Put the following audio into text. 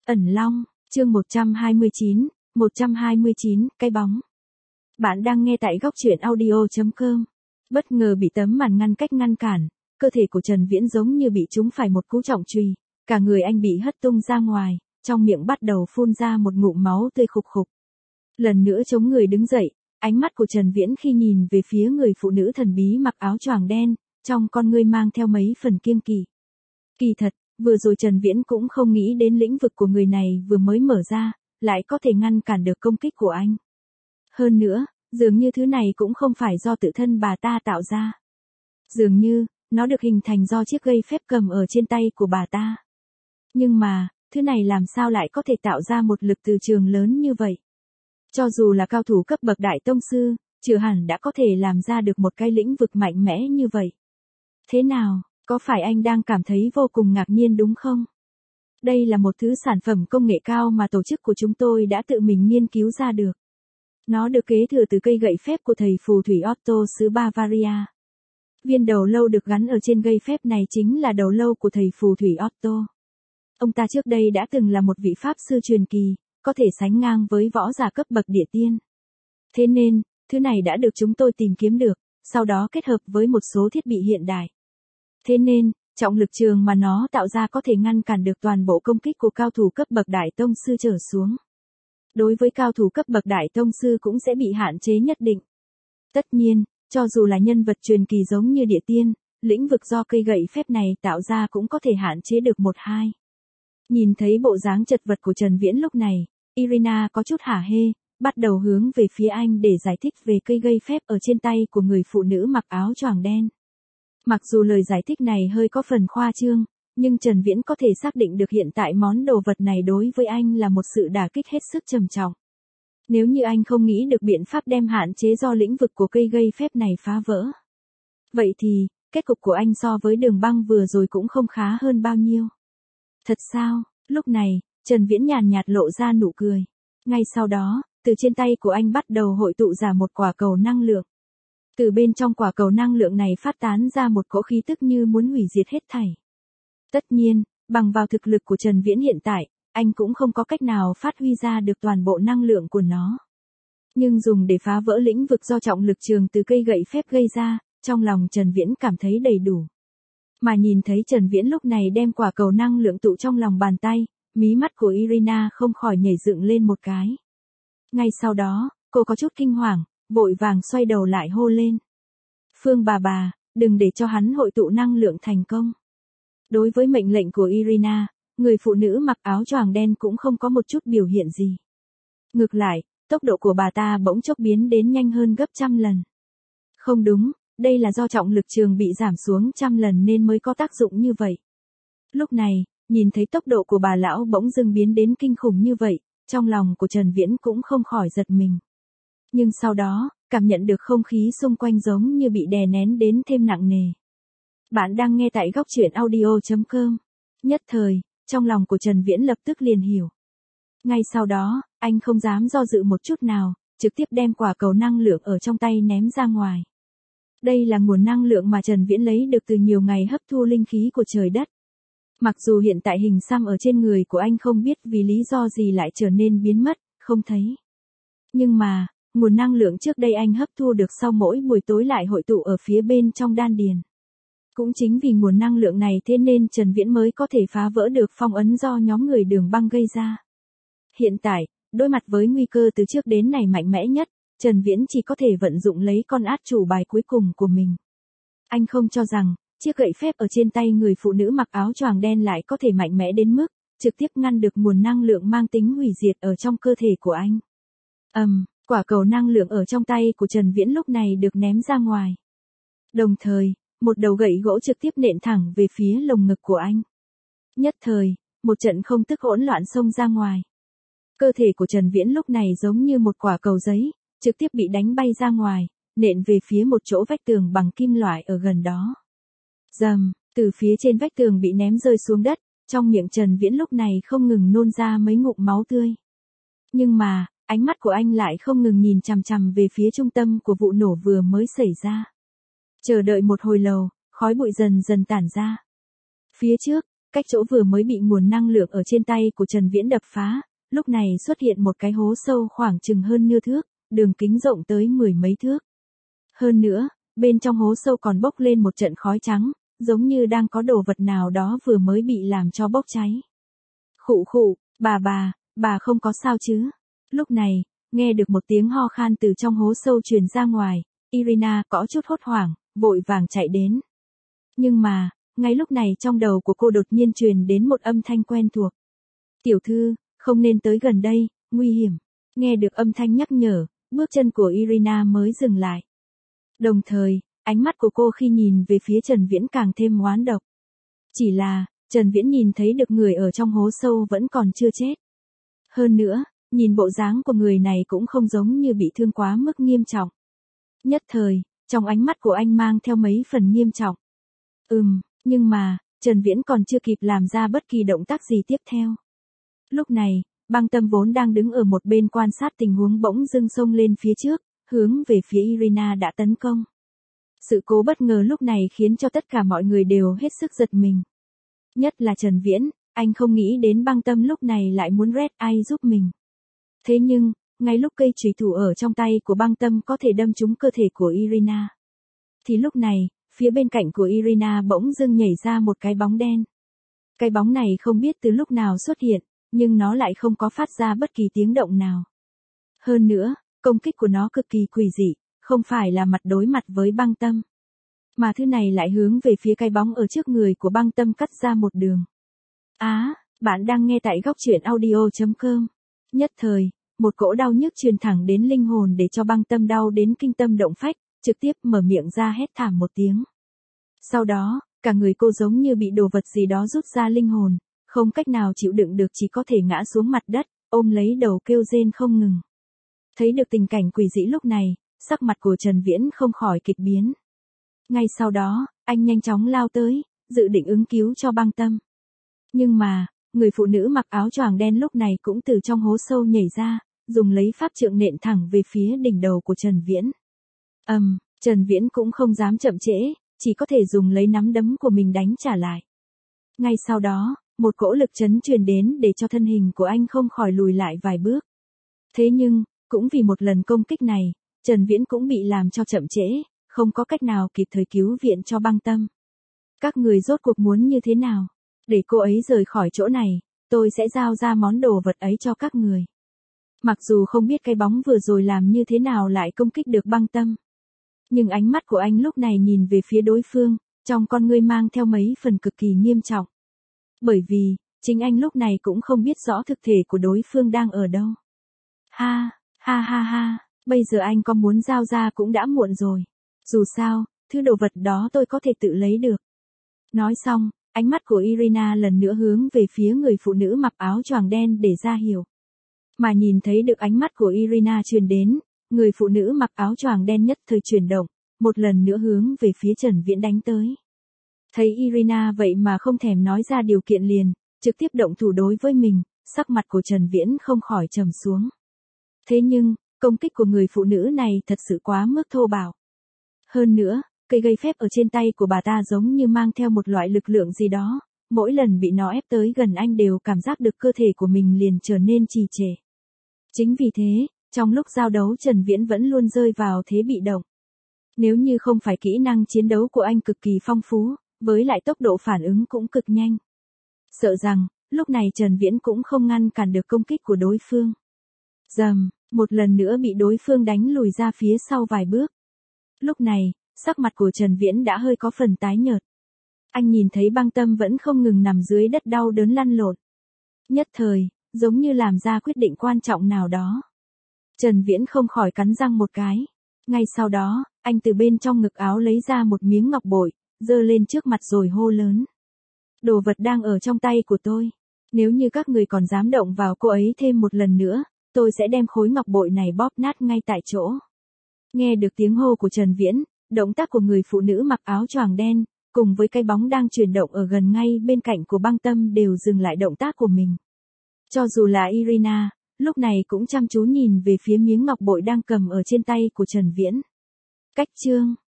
Ẩn Long, chương 129, cái bóng. Bạn đang nghe tại góc truyện audio.com. Bất ngờ bị tấm màn ngăn cách ngăn cản, cơ thể của Trần Viễn giống như bị trúng phải một cú trọng truy, cả người anh bị hất tung ra ngoài, trong miệng bắt đầu phun ra một ngụm máu tươi khục khục. Lần nữa chống người đứng dậy, ánh mắt của Trần Viễn khi nhìn về phía người phụ nữ thần bí mặc áo choàng đen, trong con ngươi mang theo mấy phần kiêng kỵ. Kỳ thật, vừa rồi Trần Viễn cũng không nghĩ đến lĩnh vực của người này vừa mới mở ra, lại có thể ngăn cản được công kích của anh. Hơn nữa, dường như thứ này cũng không phải do tự thân bà ta tạo ra. Dường như, nó được hình thành do chiếc gây phép cầm ở trên tay của bà ta. Nhưng mà, thứ này làm sao lại có thể tạo ra một lực từ trường lớn như vậy? Cho dù là cao thủ cấp bậc đại tông sư, chưa hẳn đã có thể làm ra được một cái lĩnh vực mạnh mẽ như vậy. Thế nào, có phải anh đang cảm thấy vô cùng ngạc nhiên đúng không? Đây là một thứ sản phẩm công nghệ cao mà tổ chức của chúng tôi đã tự mình nghiên cứu ra được. Nó được kế thừa từ cây gậy phép của thầy phù thủy Otto xứ Bavaria. Viên đầu lâu được gắn ở trên gây phép này chính là đầu lâu của thầy phù thủy Otto. Ông ta trước đây đã từng là một vị pháp sư truyền kỳ, có thể sánh ngang với võ giả cấp bậc địa tiên. Thế nên, thứ này đã được chúng tôi tìm kiếm được, sau đó kết hợp với một số thiết bị hiện đại. Thế nên, trọng lực trường mà nó tạo ra có thể ngăn cản được toàn bộ công kích của cao thủ cấp bậc đại tông sư trở xuống. Đối với cao thủ cấp bậc đại tông sư cũng sẽ bị hạn chế nhất định. Tất nhiên, cho dù là nhân vật truyền kỳ giống như địa tiên, lĩnh vực do cây gậy phép này tạo ra cũng có thể hạn chế được một hai. Nhìn thấy bộ dáng chật vật của Trần Viễn lúc này, Irina có chút hả hê, bắt đầu hướng về phía anh để giải thích về cây gây phép ở trên tay của người phụ nữ mặc áo choàng đen. Mặc dù lời giải thích này hơi có phần khoa trương, nhưng Trần Viễn có thể xác định được hiện tại món đồ vật này đối với anh là một sự đả kích hết sức trầm trọng. Nếu như anh không nghĩ được biện pháp đem hạn chế do lĩnh vực của cây gây phép này phá vỡ, vậy thì, kết cục của anh so với Đường Băng vừa rồi cũng không khá hơn bao nhiêu. Thật sao? Lúc này, Trần Viễn nhàn nhạt lộ ra nụ cười. Ngay sau đó, từ trên tay của anh bắt đầu hội tụ ra một quả cầu năng lượng. Từ bên trong quả cầu năng lượng này phát tán ra một cỗ khí tức như muốn hủy diệt hết thảy. Tất nhiên, bằng vào thực lực của Trần Viễn hiện tại, anh cũng không có cách nào phát huy ra được toàn bộ năng lượng của nó. Nhưng dùng để phá vỡ lĩnh vực do trọng lực trường từ cây gậy phép gây ra, trong lòng Trần Viễn cảm thấy đầy đủ. Mà nhìn thấy Trần Viễn lúc này đem quả cầu năng lượng tụ trong lòng bàn tay, mí mắt của Irina không khỏi nhảy dựng lên một cái. Ngay sau đó, cô có chút kinh hoàng, vội vàng xoay đầu lại hô lên. Phương bà, đừng để cho hắn hội tụ năng lượng thành công. Đối với mệnh lệnh của Irina, người phụ nữ mặc áo choàng đen cũng không có một chút biểu hiện gì. Ngược lại, tốc độ của bà ta bỗng chốc biến đến nhanh hơn gấp 100 lần. Không đúng, đây là do trọng lực trường bị giảm xuống 100 lần nên mới có tác dụng như vậy. Lúc này, nhìn thấy tốc độ của bà lão bỗng dưng biến đến kinh khủng như vậy, trong lòng của Trần Viễn cũng không khỏi giật mình. Nhưng sau đó, cảm nhận được không khí xung quanh giống như bị đè nén đến thêm nặng nề. Bạn đang nghe tại góc truyện audio.com. Nhất thời, trong lòng của Trần Viễn lập tức liền hiểu. Ngay sau đó, anh không dám do dự một chút nào, trực tiếp đem quả cầu năng lượng ở trong tay ném ra ngoài. Đây là nguồn năng lượng mà Trần Viễn lấy được từ nhiều ngày hấp thu linh khí của trời đất. Mặc dù hiện tại hình xăm ở trên người của anh không biết vì lý do gì lại trở nên biến mất, không thấy. Nhưng mà, nguồn năng lượng trước đây anh hấp thu được sau mỗi buổi tối lại hội tụ ở phía bên trong đan điền. Cũng chính vì nguồn năng lượng này thế nên Trần Viễn mới có thể phá vỡ được phong ấn do nhóm người Đường Băng gây ra. Hiện tại, đối mặt với nguy cơ từ trước đến nay mạnh mẽ nhất, Trần Viễn chỉ có thể vận dụng lấy con át chủ bài cuối cùng của mình. Anh không cho rằng, chiếc gậy phép ở trên tay người phụ nữ mặc áo choàng đen lại có thể mạnh mẽ đến mức, trực tiếp ngăn được nguồn năng lượng mang tính hủy diệt ở trong cơ thể của anh. Quả cầu năng lượng ở trong tay của Trần Viễn lúc này được ném ra ngoài. Đồng thời, một đầu gậy gỗ trực tiếp nện thẳng về phía lồng ngực của anh. Nhất thời, một trận không tức hỗn loạn xông ra ngoài. Cơ thể của Trần Viễn lúc này giống như một quả cầu giấy, trực tiếp bị đánh bay ra ngoài, nện về phía một chỗ vách tường bằng kim loại ở gần đó. Rầm, từ phía trên vách tường bị ném rơi xuống đất, trong miệng Trần Viễn lúc này không ngừng nôn ra mấy ngụm máu tươi. Nhưng mà, ánh mắt của anh lại không ngừng nhìn chằm chằm về phía trung tâm của vụ nổ vừa mới xảy ra. Chờ đợi một hồi lâu, khói bụi dần dần tản ra. Phía trước, cách chỗ vừa mới bị nguồn năng lượng ở trên tay của Trần Viễn đập phá, lúc này xuất hiện một cái hố sâu khoảng chừng hơn nửa thước, đường kính rộng tới 10 mấy thước. Hơn nữa, bên trong hố sâu còn bốc lên một trận khói trắng, giống như đang có đồ vật nào đó vừa mới bị làm cho bốc cháy. Khụ khụ, bà không có sao chứ? Lúc này, nghe được một tiếng ho khan từ trong hố sâu truyền ra ngoài, Irina có chút hốt hoảng, vội vàng chạy đến. Nhưng mà, ngay lúc này trong đầu của cô đột nhiên truyền đến một âm thanh quen thuộc. Tiểu thư, không nên tới gần đây, nguy hiểm. Nghe được âm thanh nhắc nhở, bước chân của Irina mới dừng lại. Đồng thời, ánh mắt của cô khi nhìn về phía Trần Viễn càng thêm oán độc. Chỉ là, Trần Viễn nhìn thấy được người ở trong hố sâu vẫn còn chưa chết. Hơn nữa, nhìn bộ dáng của người này cũng không giống như bị thương quá mức nghiêm trọng. Nhất thời, trong ánh mắt của anh mang theo mấy phần nghiêm trọng. Nhưng mà, Trần Viễn còn chưa kịp làm ra bất kỳ động tác gì tiếp theo. Lúc này, Băng Tâm vốn đang đứng ở một bên quan sát tình huống bỗng dưng xông lên phía trước, hướng về phía Irina đã tấn công. Sự cố bất ngờ lúc này khiến cho tất cả mọi người đều hết sức giật mình. Nhất là Trần Viễn, anh không nghĩ đến Băng Tâm lúc này lại muốn Red Eye giúp mình. Thế nhưng, ngay lúc cây chùy thủ ở trong tay của Băng Tâm có thể đâm trúng cơ thể của Irina, thì lúc này, phía bên cạnh của Irina bỗng dưng nhảy ra một cái bóng đen. Cái bóng này không biết từ lúc nào xuất hiện, nhưng nó lại không có phát ra bất kỳ tiếng động nào. Hơn nữa, công kích của nó cực kỳ quỷ dị, không phải là mặt đối mặt với Băng Tâm, mà thứ này lại hướng về phía cái bóng ở trước người của Băng Tâm cắt ra một đường. Bạn đang nghe tại góc truyện audio.com. Nhất thời, một cỗ đau nhức truyền thẳng đến linh hồn để cho Băng Tâm đau đến kinh tâm động phách, trực tiếp mở miệng ra hét thảm một tiếng. Sau đó, cả người cô giống như bị đồ vật gì đó rút ra linh hồn, không cách nào chịu đựng được chỉ có thể ngã xuống mặt đất, ôm lấy đầu kêu rên không ngừng. Thấy được tình cảnh quỷ dị lúc này, sắc mặt của Trần Viễn không khỏi kịch biến. Ngay sau đó, anh nhanh chóng lao tới, dự định ứng cứu cho Băng Tâm. Nhưng mà, người phụ nữ mặc áo choàng đen lúc này cũng từ trong hố sâu nhảy ra, dùng lấy pháp trượng nện thẳng về phía đỉnh đầu của Trần Viễn. Trần Viễn cũng không dám chậm trễ, chỉ có thể dùng lấy nắm đấm của mình đánh trả lại. Ngay sau đó, một cỗ lực chấn truyền đến để cho thân hình của anh không khỏi lùi lại vài bước. Thế nhưng, cũng vì một lần công kích này, Trần Viễn cũng bị làm cho chậm trễ, không có cách nào kịp thời cứu viện cho Băng Tâm. Các người rốt cuộc muốn như thế nào? Để cô ấy rời khỏi chỗ này, tôi sẽ giao ra món đồ vật ấy cho các người. Mặc dù không biết cái bóng vừa rồi làm như thế nào lại công kích được Băng Tâm, nhưng ánh mắt của anh lúc này nhìn về phía đối phương, trong con ngươi mang theo mấy phần cực kỳ nghiêm trọng. Bởi vì, chính anh lúc này cũng không biết rõ thực thể của đối phương đang ở đâu. Ha, bây giờ anh có muốn giao ra cũng đã muộn rồi. Dù sao, thứ đồ vật đó tôi có thể tự lấy được. Nói xong, ánh mắt của Irina lần nữa hướng về phía người phụ nữ mặc áo choàng đen để ra hiểu. Mà nhìn thấy được ánh mắt của Irina truyền đến, người phụ nữ mặc áo choàng đen nhất thời chuyển động, một lần nữa hướng về phía Trần Viễn đánh tới. Thấy Irina vậy mà không thèm nói ra điều kiện liền, trực tiếp động thủ đối với mình, sắc mặt của Trần Viễn không khỏi trầm xuống. Thế nhưng, công kích của người phụ nữ này thật sự quá mức thô bạo. Hơn nữa, cây gây phép ở trên tay của bà ta giống như mang theo một loại lực lượng gì đó, mỗi lần bị nó ép tới gần anh đều cảm giác được cơ thể của mình liền trở nên trì trệ. Chính vì thế, trong lúc giao đấu Trần Viễn vẫn luôn rơi vào thế bị động. Nếu như không phải kỹ năng chiến đấu của anh cực kỳ phong phú, với lại tốc độ phản ứng cũng cực nhanh, sợ rằng, lúc này Trần Viễn cũng không ngăn cản được công kích của đối phương. Rầm, một lần nữa bị đối phương đánh lùi ra phía sau vài bước. Lúc này, sắc mặt của Trần Viễn đã hơi có phần tái nhợt. Anh nhìn thấy Băng Tâm vẫn không ngừng nằm dưới đất đau đớn lăn lộn. Nhất thời, giống như làm ra quyết định quan trọng nào đó. Trần Viễn không khỏi cắn răng một cái. Ngay sau đó, anh từ bên trong ngực áo lấy ra một miếng ngọc bội, giơ lên trước mặt rồi hô lớn. Đồ vật đang ở trong tay của tôi. Nếu như các người còn dám động vào cô ấy thêm một lần nữa, tôi sẽ đem khối ngọc bội này bóp nát ngay tại chỗ. Nghe được tiếng hô của Trần Viễn, động tác của người phụ nữ mặc áo choàng đen, cùng với cái bóng đang chuyển động ở gần ngay bên cạnh của Băng Tâm đều dừng lại động tác của mình. Cho dù là Irina, lúc này cũng chăm chú nhìn về phía miếng ngọc bội đang cầm ở trên tay của Trần Viễn. Cách chương